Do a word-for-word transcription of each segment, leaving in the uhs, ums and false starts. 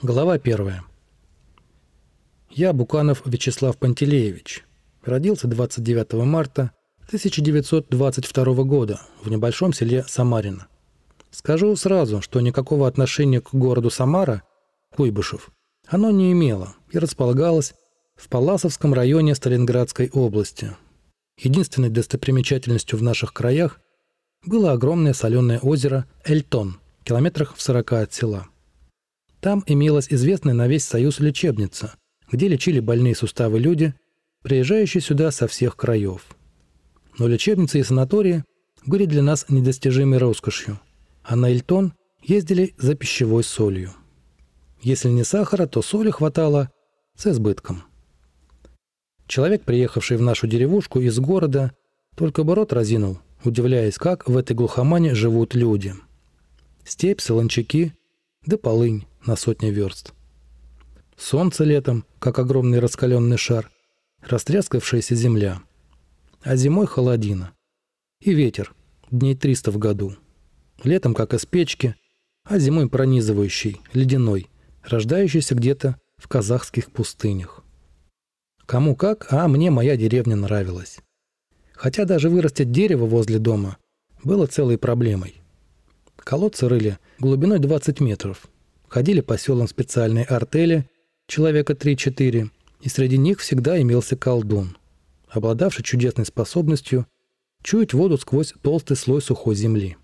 Глава первая. Я Буканов Вячеслав Пантелеевич. Родился двадцать девятого марта тысяча девятьсот двадцать второго года в небольшом селе Самарино. Скажу сразу, что никакого отношения к городу Самара, Куйбышев, оно не имело и располагалось в Палласовском районе Сталинградской области. Единственной достопримечательностью в наших краях было огромное соленое озеро Эльтон, километрах в сорока от села. Там имелась известная на весь Союз лечебница, где лечили больные суставы люди, приезжающие сюда со всех краев. Но лечебницы и санатории были для нас недостижимой роскошью, а на Эльтон ездили за пищевой солью. Если не сахара, то соли хватало с избытком. Человек, приехавший в нашу деревушку из города, только бы рот разинул, удивляясь, как в этой глухомане живут люди. Степь, солончаки, да полынь на сотни верст. Солнце летом, как огромный раскаленный шар, растрескавшаяся земля. А зимой холодина. И ветер, дней триста в году. Летом, как из печки, а зимой пронизывающий, ледяной, рождающийся где-то в казахских пустынях. Кому как, а мне моя деревня нравилась. Хотя даже вырастить дерево возле дома было целой проблемой. Колодцы рыли глубиной двадцать метров. Ходили по селам специальные артели, человека три-четыре, и среди них всегда имелся колдун, обладавший чудесной способностью чуять воду сквозь толстый слой сухой земли.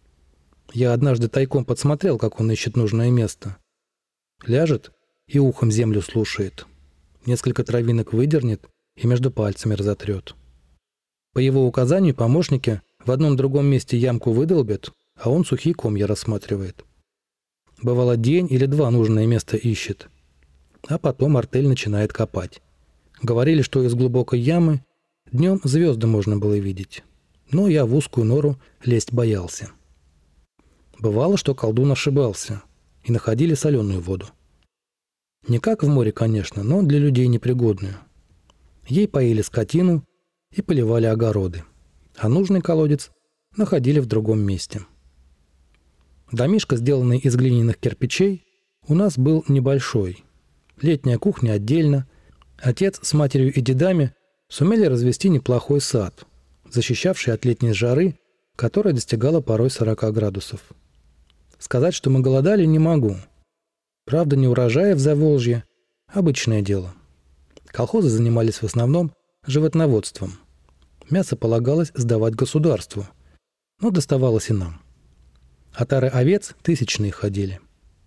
Я однажды тайком подсмотрел, как он ищет нужное место. Ляжет и ухом землю слушает. Несколько травинок выдернет и между пальцами разотрет. По его указанию помощники в одном другом месте ямку выдолбят, а он сухие комья рассматривает. Бывало, день или два нужное место ищет. А потом артель начинает копать. Говорили, что из глубокой ямы днем звезды можно было видеть. Но я в узкую нору лезть боялся. Бывало, что колдун ошибался, и находили соленую воду. Не как в море, конечно, но для людей непригодную. Ей поили скотину и поливали огороды. А нужный колодец находили в другом месте. Домишко, сделанный из глиняных кирпичей, у нас был небольшой. Летняя кухня отдельно. Отец с матерью и дедами сумели развести неплохой сад, защищавший от летней жары, которая достигала порой сорока градусов. Сказать, что мы голодали, не могу. Правда, не урожая в Заволжье – обычное дело. Колхозы занимались в основном животноводством. Мясо полагалось сдавать государству, но доставалось и нам. Отары овец тысячные ходили.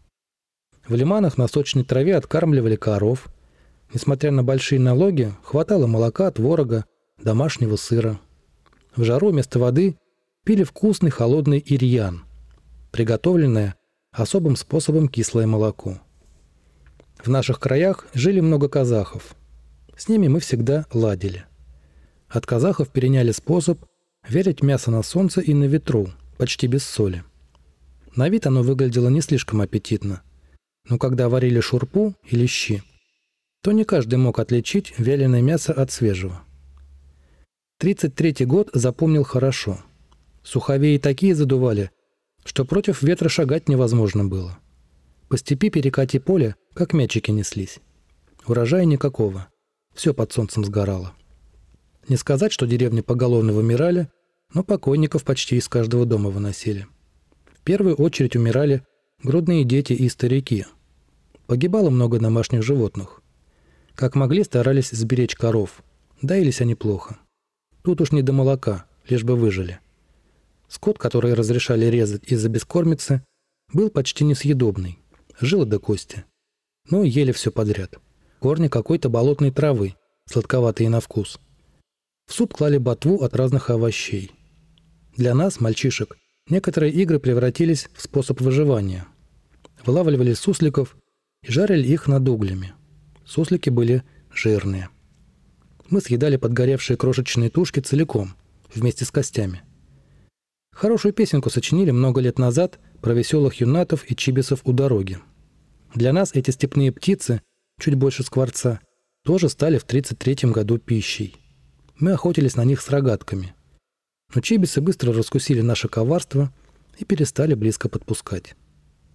В лиманах на сочной траве откармливали коров. Несмотря на большие налоги, хватало молока, творога, домашнего сыра. В жару вместо воды пили вкусный холодный ирьян, приготовленное особым способом кислое молоко. В наших краях жили много казахов. С ними мы всегда ладили. От казахов переняли способ варить мясо на солнце и на ветру, почти без соли. На вид оно выглядело не слишком аппетитно, но когда варили шурпу или щи, то не каждый мог отличить вяленое мясо от свежего. Тридцать третий год запомнил хорошо. Суховеи такие задували, что против ветра шагать невозможно было. По степи перекати поля, как мячики неслись. Урожая никакого, все под солнцем сгорало. Не сказать, что деревни поголовно вымирали, но покойников почти из каждого дома выносили. В первую очередь умирали грудные дети и старики. Погибало много домашних животных. Как могли, старались сберечь коров. Доились они плохо. Тут уж не до молока, лишь бы выжили. Скот, который разрешали резать из-за бескормицы, был почти несъедобный. Жилы до кости. Но ели все подряд. Корни какой-то болотной травы, сладковатые на вкус. В суп клали ботву от разных овощей. Для нас, мальчишек, некоторые игры превратились в способ выживания. Вылавливали сусликов и жарили их над углями. Суслики были жирные. Мы съедали подгоревшие крошечные тушки целиком, вместе с костями. Хорошую песенку сочинили много лет назад про веселых юнатов и чибисов у дороги. Для нас эти степные птицы, чуть больше скворца, тоже стали в тридцать третьем году пищей. Мы охотились на них с рогатками. Но чибисы быстро раскусили наше коварство и перестали близко подпускать.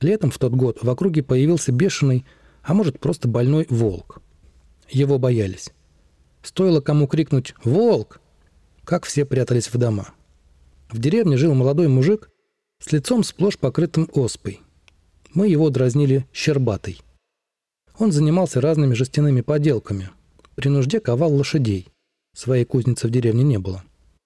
Летом в тот год в округе появился бешеный, а может просто больной волк. Его боялись. Стоило кому крикнуть «Волк!», как все прятались в дома. В деревне жил молодой мужик с лицом сплошь покрытым оспой. Мы его дразнили Щербатой. Он занимался разными жестяными поделками. При нужде ковал лошадей. Своей кузницы в деревне не было.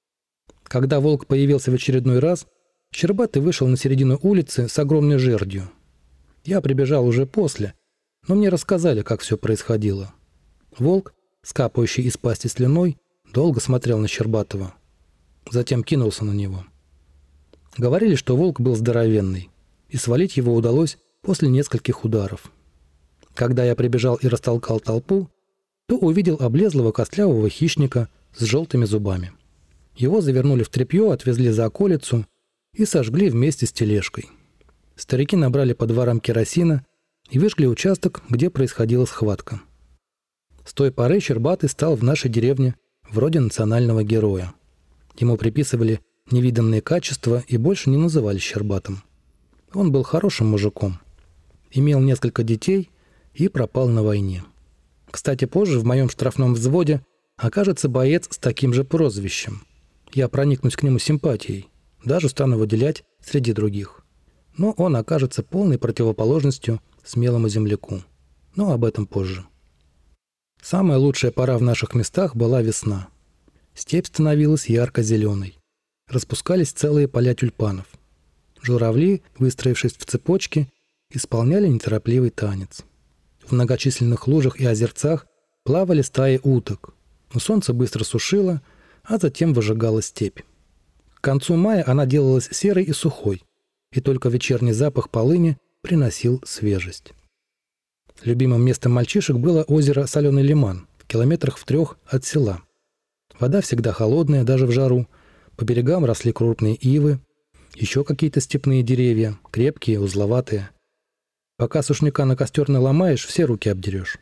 Когда волк появился в очередной раз, Щербатый вышел на середину улицы с огромной жердью. Я прибежал уже после, но мне рассказали, как все происходило. Волк, скапающий из пасти слюной, долго смотрел на Щербатова. Затем кинулся на него. Говорили, что волк был здоровенный, и свалить его удалось после нескольких ударов. Когда я прибежал и растолкал толпу, то увидел облезлого костлявого хищника с желтыми зубами. Его завернули в тряпье, отвезли за околицу и сожгли вместе с тележкой. Старики набрали по дворам керосина и выжгли участок, где происходила схватка. С той поры Щербатый стал в нашей деревне вроде национального героя. Ему приписывали невиданные качества и больше не называли Щербатым. Он был хорошим мужиком, имел несколько детей и пропал на войне. Кстати, позже в моем штрафном взводе окажется боец с таким же прозвищем. Я проникнусь к нему симпатией, даже стану выделять среди других. Но он окажется полной противоположностью смелому земляку. Но об этом позже. Самая лучшая пора в наших местах была весна. Степь становилась ярко-зеленой. Распускались целые поля тюльпанов. Журавли, выстроившись в цепочки, исполняли неторопливый танец. В многочисленных лужах и озерцах плавали стаи уток, но солнце быстро сушило, а затем выжигало степь. К концу мая она делалась серой и сухой, и только вечерний запах полыни приносил свежесть. Любимым местом мальчишек было озеро Соленый Лиман, в километрах в трех от села. Вода всегда холодная, даже в жару. По берегам росли крупные ивы, еще какие-то степные деревья, крепкие, узловатые. Пока сушняка на костер наломаешь, все руки обдерешь.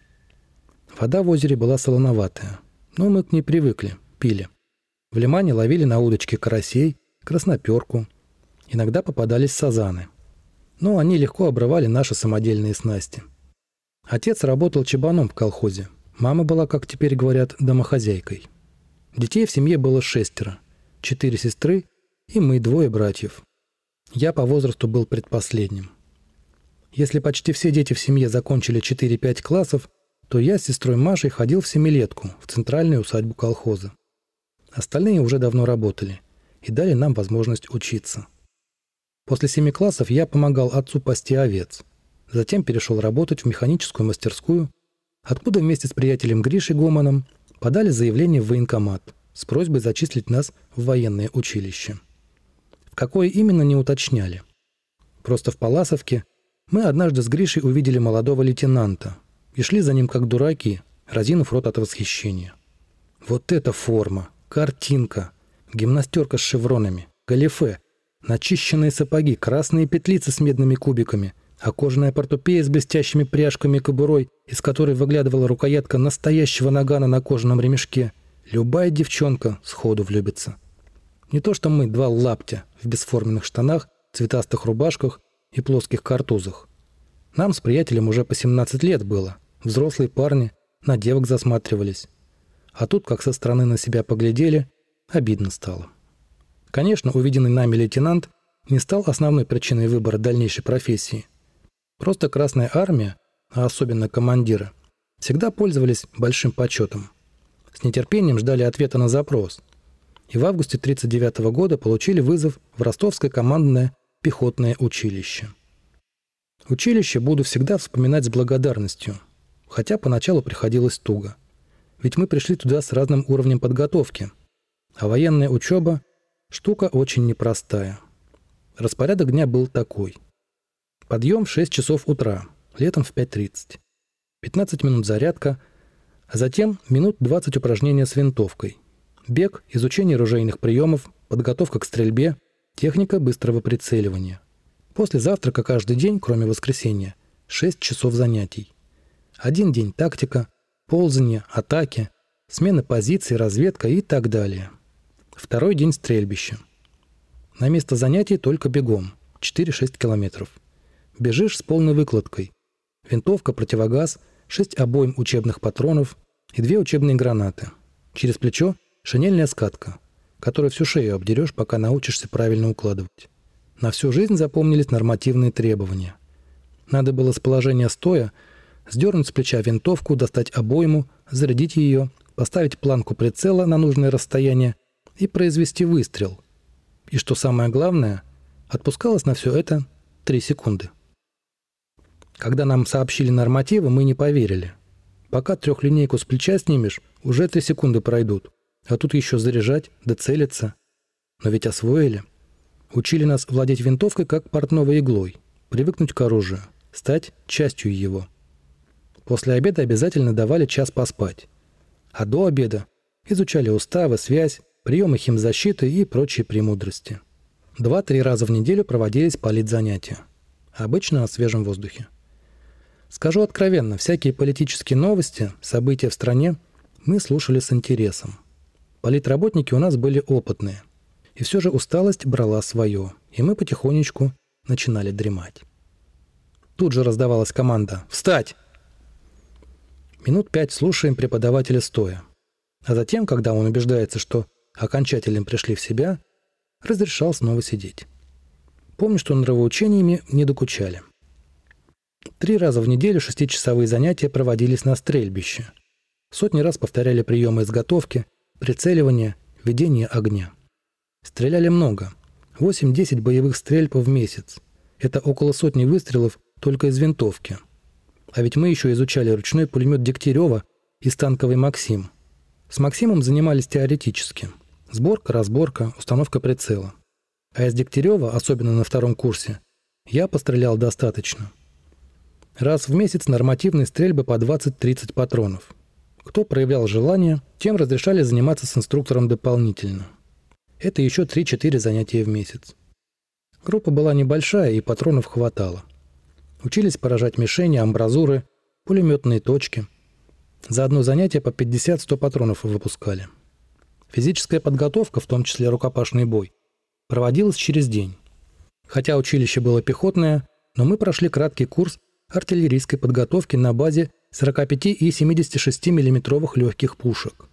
Вода в озере была солоноватая, но мы к ней привыкли, пили. В лимане ловили на удочке карасей, красноперку. Иногда попадались сазаны. Но они легко обрывали наши самодельные снасти. Отец работал чабаном в колхозе. Мама была, как теперь говорят, домохозяйкой. Детей в семье было шестеро. Четыре сестры и мы двое братьев. Я по возрасту был предпоследним. Если почти все дети в семье закончили четыре-пять классов, то я с сестрой Машей ходил в семилетку, в центральную усадьбу колхоза. Остальные уже давно работали и дали нам возможность учиться. После семи классов я помогал отцу пасти овец. Затем перешел работать в механическую мастерскую, откуда вместе с приятелем Гришей Гоманом подали заявление в военкомат с просьбой зачислить нас в военное училище. В какое именно не уточняли. Просто в Паласовке мы однажды с Гришей увидели молодого лейтенанта и шли за ним как дураки, разинув рот от восхищения. Вот эта форма, картинка, гимнастерка с шевронами, галифе, начищенные сапоги, красные петлицы с медными кубиками, а кожаная портупея с блестящими пряжками и кобурой, из которой выглядывала рукоятка настоящего нагана на кожаном ремешке. Любая девчонка сходу влюбится. Не то что мы, два лаптя в бесформенных штанах, цветастых рубашках и плоских картузах. Нам с приятелем уже по семнадцать лет было. Взрослые парни на девок засматривались. А тут, как со стороны на себя поглядели, обидно стало. Конечно, увиденный нами лейтенант не стал основной причиной выбора дальнейшей профессии. Просто Красная Армия, а особенно командиры, всегда пользовались большим почетом. С нетерпением ждали ответа на запрос. И в августе тысяча девятьсот тридцать девятого года получили вызов в Ростовское командное пехотное училище. Училище буду всегда вспоминать с благодарностью, хотя поначалу приходилось туго. Ведь мы пришли туда с разным уровнем подготовки, а военная учеба – штука очень непростая. Распорядок дня был такой. Подъем в шесть часов утра, летом в пять тридцать. пятнадцать минут зарядка, а затем минут двадцать упражнения с винтовкой. Бег, изучение ружейных приемов, подготовка к стрельбе, техника быстрого прицеливания. После завтрака каждый день, кроме воскресенья, шесть часов занятий. Один день тактика, ползание, атаки, смена позиций, разведка и так далее. Второй день стрельбище. На место занятий только бегом, четыре-шесть километров. Бежишь с полной выкладкой. Винтовка, противогаз, шесть обоим учебных патронов и две учебные гранаты. Через плечо шинельная скатка, которую всю шею обдерешь, пока научишься правильно укладывать. На всю жизнь запомнились нормативные требования. Надо было с положения стоя сдернуть с плеча винтовку, достать обойму, зарядить ее, поставить планку прицела на нужное расстояние и произвести выстрел. И что самое главное, отпускалось на все это три секунды. Когда нам сообщили нормативы, мы не поверили. Пока трехлинейку с плеча снимешь, уже три секунды пройдут. А тут еще заряжать, да целиться. Но ведь освоили. Учили нас владеть винтовкой как портновой иглой, привыкнуть к оружию, стать частью его. После обеда обязательно давали час поспать. А до обеда изучали уставы, связь, приемы химзащиты и прочие премудрости. Два-три раза в неделю проводились политзанятия. Обычно на свежем воздухе. Скажу откровенно, всякие политические новости, события в стране мы слушали с интересом. Политработники у нас были опытные. И все же усталость брала свое, и мы потихонечку начинали дремать. Тут же раздавалась команда «Встать!». Минут пять слушаем преподавателя стоя. А затем, когда он убеждается, что окончательно пришли в себя, разрешал снова сидеть. Помню, что нравоучениями не докучали. Три раза в неделю шестичасовые занятия проводились на стрельбище. Сотни раз повторяли приемы изготовки, прицеливания, ведения огня. Стреляли много. восемь-десять боевых стрельб в месяц. Это около сотни выстрелов только из винтовки. А ведь мы еще изучали ручной пулемет Дегтярева и станковый «Максим». С «Максимом» занимались теоретически. Сборка, разборка, установка прицела. А из Дегтярева, особенно на втором курсе, я пострелял достаточно. Раз в месяц нормативные стрельбы по двадцать-тридцать патронов. Кто проявлял желание, тем разрешали заниматься с инструктором дополнительно. Это еще три-четыре занятия в месяц. Группа была небольшая, и патронов хватало. Учились поражать мишени, амбразуры, пулеметные точки. За одно занятие по пятьдесят-сто патронов выпускали. Физическая подготовка, в том числе рукопашный бой, проводилась через день. Хотя училище было пехотное, но мы прошли краткий курс артиллерийской подготовки на базе сорок пять и семьдесят шесть миллиметровых легких пушек.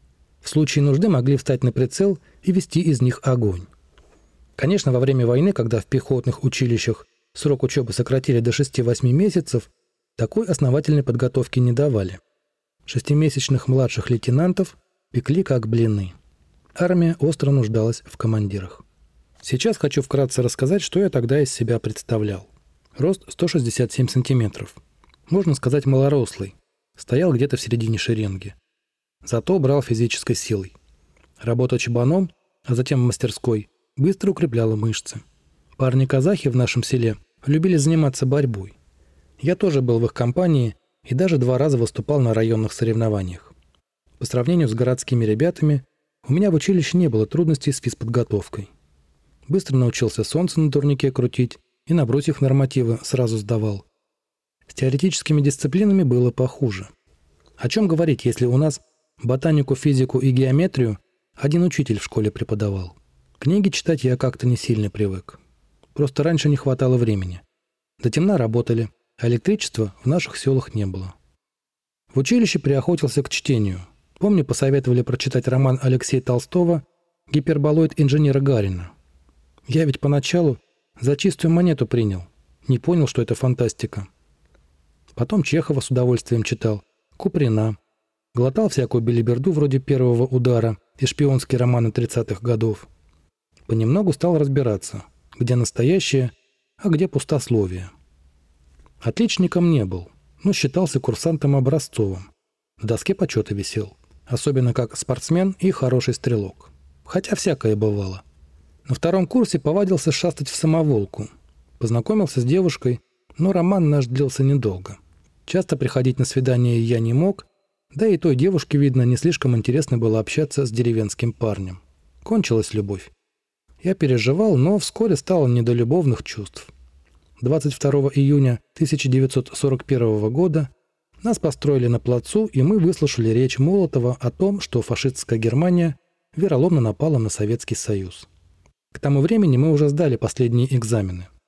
В случае нужды могли встать на прицел и вести из них огонь. Конечно, во время войны, когда в пехотных училищах срок учебы сократили до шести-восьми месяцев, такой основательной подготовки не давали. Шестимесячных младших лейтенантов пекли как блины. Армия остро нуждалась в командирах. Сейчас хочу вкратце рассказать, что я тогда из себя представлял. Рост сто шестьдесят семь сантиметров. Можно сказать, малорослый. Стоял где-то в середине шеренги. Зато брал физической силой. Работа чабаном, а затем в мастерской, быстро укрепляла мышцы. Парни-казахи в нашем селе любили заниматься борьбой. Я тоже был в их компании и даже два раза выступал на районных соревнованиях. По сравнению с городскими ребятами, у меня в училище не было трудностей с физподготовкой. Быстро научился солнце на турнике крутить и на брусьях нормативы сразу сдавал. С теоретическими дисциплинами было похуже. О чем говорить, если у нас ботанику, физику и геометрию один учитель в школе преподавал? Книги читать я как-то не сильно привык. Просто раньше не хватало времени. До темна работали, а электричества в наших селах не было. В училище приохотился к чтению. Помню, посоветовали прочитать роман Алексея Толстого «Гиперболоид инженера Гарина». Я ведь поначалу за чистую монету принял. Не понял, что это фантастика. Потом Чехова с удовольствием читал, Куприна. Глотал всякую белиберду вроде «Первого удара» и шпионские романы тридцатых годов. Понемногу стал разбираться, где настоящее, а где пустословие. Отличником не был, но считался курсантом образцовым. В доске почета висел, особенно как спортсмен и хороший стрелок. Хотя всякое бывало. На втором курсе повадился шастать в самоволку. Познакомился с девушкой, но роман наш длился недолго. Часто приходить на свидания я не мог, да и той девушке, видно, не слишком интересно было общаться с деревенским парнем. Кончилась любовь. Я переживал, но вскоре стало не до любовных чувств. двадцать второго июня тысяча девятьсот сорок первого года нас построили на плацу, и мы выслушали речь Молотова о том, что фашистская Германия вероломно напала на Советский Союз. К тому времени мы уже сдали последние экзамены.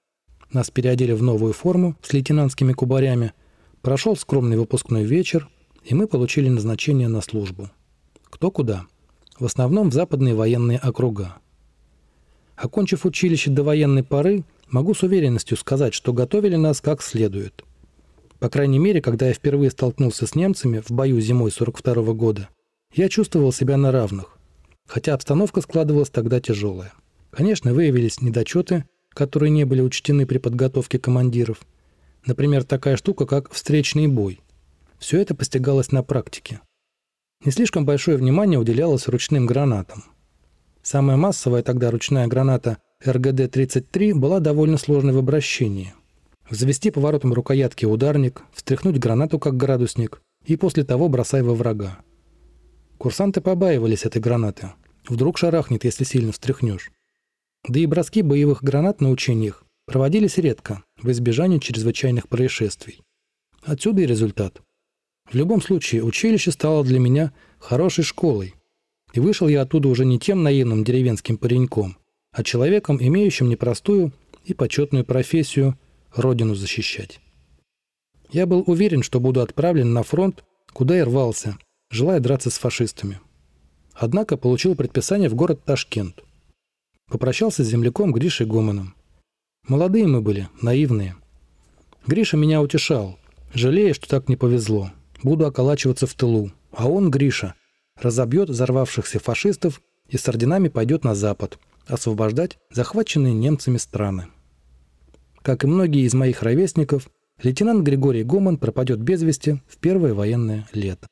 Нас переодели в новую форму с лейтенантскими кубарями, прошел скромный выпускной вечер, и мы получили назначение на службу. Кто куда? В основном в западные военные округа. Окончив училище до военной поры, могу с уверенностью сказать, что готовили нас как следует. По крайней мере, когда я впервые столкнулся с немцами в бою зимой сорок второго года, я чувствовал себя на равных, хотя обстановка складывалась тогда тяжелая. Конечно, выявились недочеты, которые не были учтены при подготовке командиров. Например, такая штука, как встречный бой. Все это постигалось на практике. Не слишком большое внимание уделялось ручным гранатам. Самая массовая тогда ручная граната эр гэ дэ тридцать три была довольно сложной в обращении. Взвести поворотом рукоятки ударник, встряхнуть гранату как градусник и после того бросай во врага. Курсанты побаивались этой гранаты. Вдруг шарахнет, если сильно встряхнешь. Да и броски боевых гранат на учениях проводились редко, в избежание чрезвычайных происшествий. Отсюда и результат. В любом случае, училище стало для меня хорошей школой, и вышел я оттуда уже не тем наивным деревенским пареньком, а человеком, имеющим непростую и почетную профессию – родину защищать. Я был уверен, что буду отправлен на фронт, куда и рвался, желая драться с фашистами. Однако получил предписание в город Ташкент. Попрощался с земляком Гришей Гоманом. Молодые мы были, наивные. Гриша меня утешал, жалея, что так не повезло. Буду околачиваться в тылу, а он, Гриша, разобьет взорвавшихся фашистов и с орденами пойдет на запад, освобождать захваченные немцами страны. Как и многие из моих ровесников, лейтенант Григорий Гоман пропадет без вести в первое военное лето.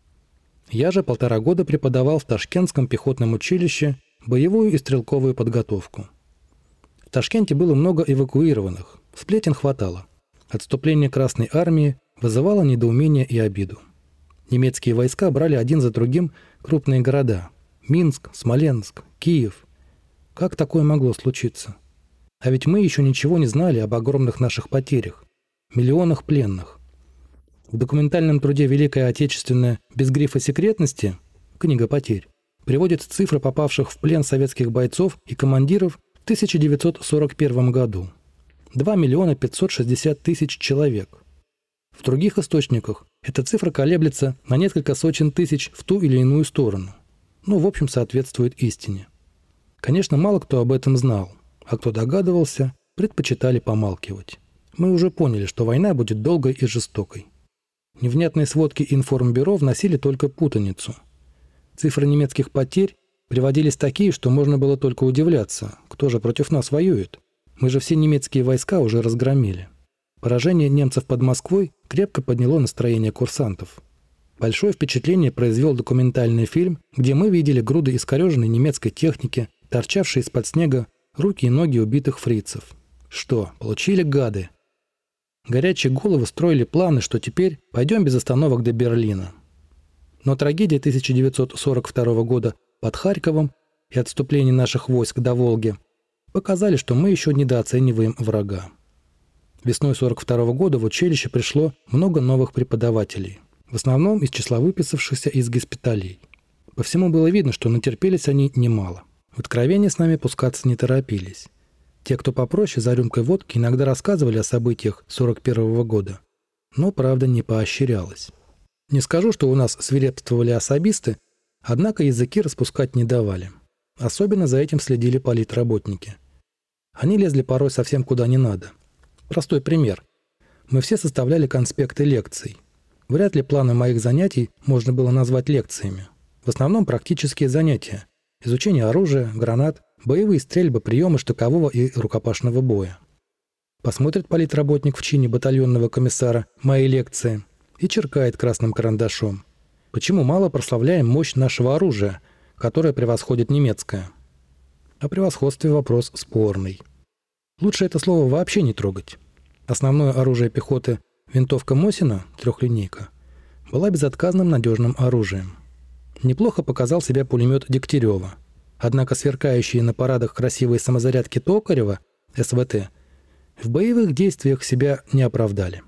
Я же полтора года преподавал в Ташкентском пехотном училище боевую и стрелковую подготовку. В Ташкенте было много эвакуированных, сплетен хватало. Отступление Красной Армии вызывало недоумение и обиду. Немецкие войска брали один за другим крупные города – Минск, Смоленск, Киев. Как такое могло случиться? А ведь мы еще ничего не знали об огромных наших потерях, миллионах пленных. В документальном труде «Великая Отечественная» без грифа секретности «Книга потерь» приводит цифры попавших в плен советских бойцов и командиров в тысяча девятьсот сорок первом году. два миллиона пятьсот шестьдесят тысяч человек. В других источниках эта цифра колеблется на несколько сотен тысяч в ту или иную сторону. Ну, в общем, соответствует истине. Конечно, мало кто об этом знал, а кто догадывался, предпочитали помалкивать. Мы уже поняли, что война будет долгой и жестокой. Невнятные сводки информбюро вносили только путаницу. Цифры немецких потерь приводились такие, что можно было только удивляться, кто же против нас воюет. Мы же все немецкие войска уже разгромили. Поражение немцев под Москвой крепко подняло настроение курсантов. Большое впечатление произвел документальный фильм, где мы видели груды искореженной немецкой техники, торчавшие из-под снега руки и ноги убитых фрицев. Что, получили гады? Горячие головы строили планы, что теперь пойдем без остановок до Берлина. Но трагедия тысяча девятьсот сорок второго года под Харьковом и отступление наших войск до Волги показали, что мы еще недооцениваем врага. Весной сорок второго года в училище пришло много новых преподавателей, в основном из числа выписавшихся из госпиталей. По всему было видно, что натерпелись они немало. В откровение с нами пускаться не торопились. Те, кто попроще, за рюмкой водки иногда рассказывали о событиях сорок первого года, но, правда, не поощрялось. Не скажу, что у нас свирепствовали особисты, однако языки распускать не давали. Особенно за этим следили политработники. Они лезли порой совсем куда не надо. Простой пример. Мы все составляли конспекты лекций. Вряд ли планы моих занятий можно было назвать лекциями. В основном практические занятия. Изучение оружия, гранат, боевые стрельбы, приемы штыкового и рукопашного боя. Посмотрит политработник в чине батальонного комиссара мои лекции и черкает красным карандашом. Почему мало прославляем мощь нашего оружия, которое превосходит немецкое? О превосходстве вопрос спорный. Лучше это слово вообще не трогать. Основное оружие пехоты, винтовка Мосина, трехлинейка, была безотказным надежным оружием. Неплохо показал себя пулемет Дегтярева. Однако сверкающие на парадах красивые самозарядки Токарева, эс вэ тэ, в боевых действиях себя не оправдали.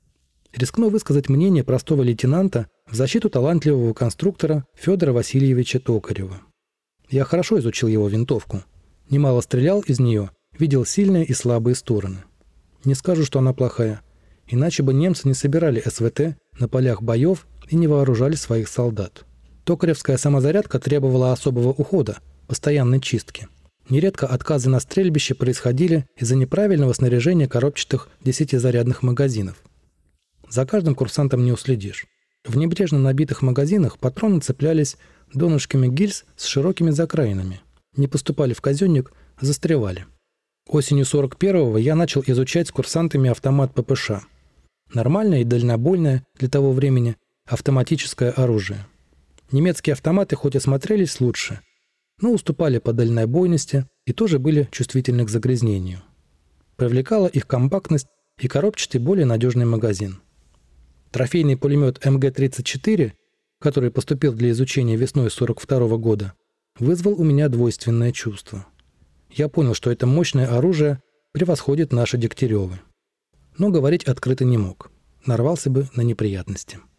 Рискну высказать мнение простого лейтенанта в защиту талантливого конструктора Федора Васильевича Токарева. Я хорошо изучил его винтовку, немало стрелял из нее, видел сильные и слабые стороны. Не скажу, что она плохая. Иначе бы немцы не собирали СВТ на полях боев и не вооружали своих солдат. Токаревская самозарядка требовала особого ухода, постоянной чистки. Нередко отказы на стрельбище происходили из-за неправильного снаряжения коробчатых десятизарядных магазинов. За каждым курсантом не уследишь. В небрежно набитых магазинах патроны цеплялись донышками гильз с широкими закраинами. Не поступали в казенник, застревали. Осенью сорок первого я начал изучать с курсантами автомат ППШ. Нормальное и дальнобойное для того времени автоматическое оружие. Немецкие автоматы хоть и смотрелись лучше, но уступали по дальнобойности и тоже были чувствительны к загрязнению. Привлекала их компактность и коробчатый более надежный магазин. Трофейный пулемет эм гэ тридцать четыре, который поступил для изучения весной сорок второго года, вызвал у меня двойственное чувство. Я понял, что это мощное оружие превосходит наши Дегтяревы. Но говорить открыто не мог. Нарвался бы на неприятности.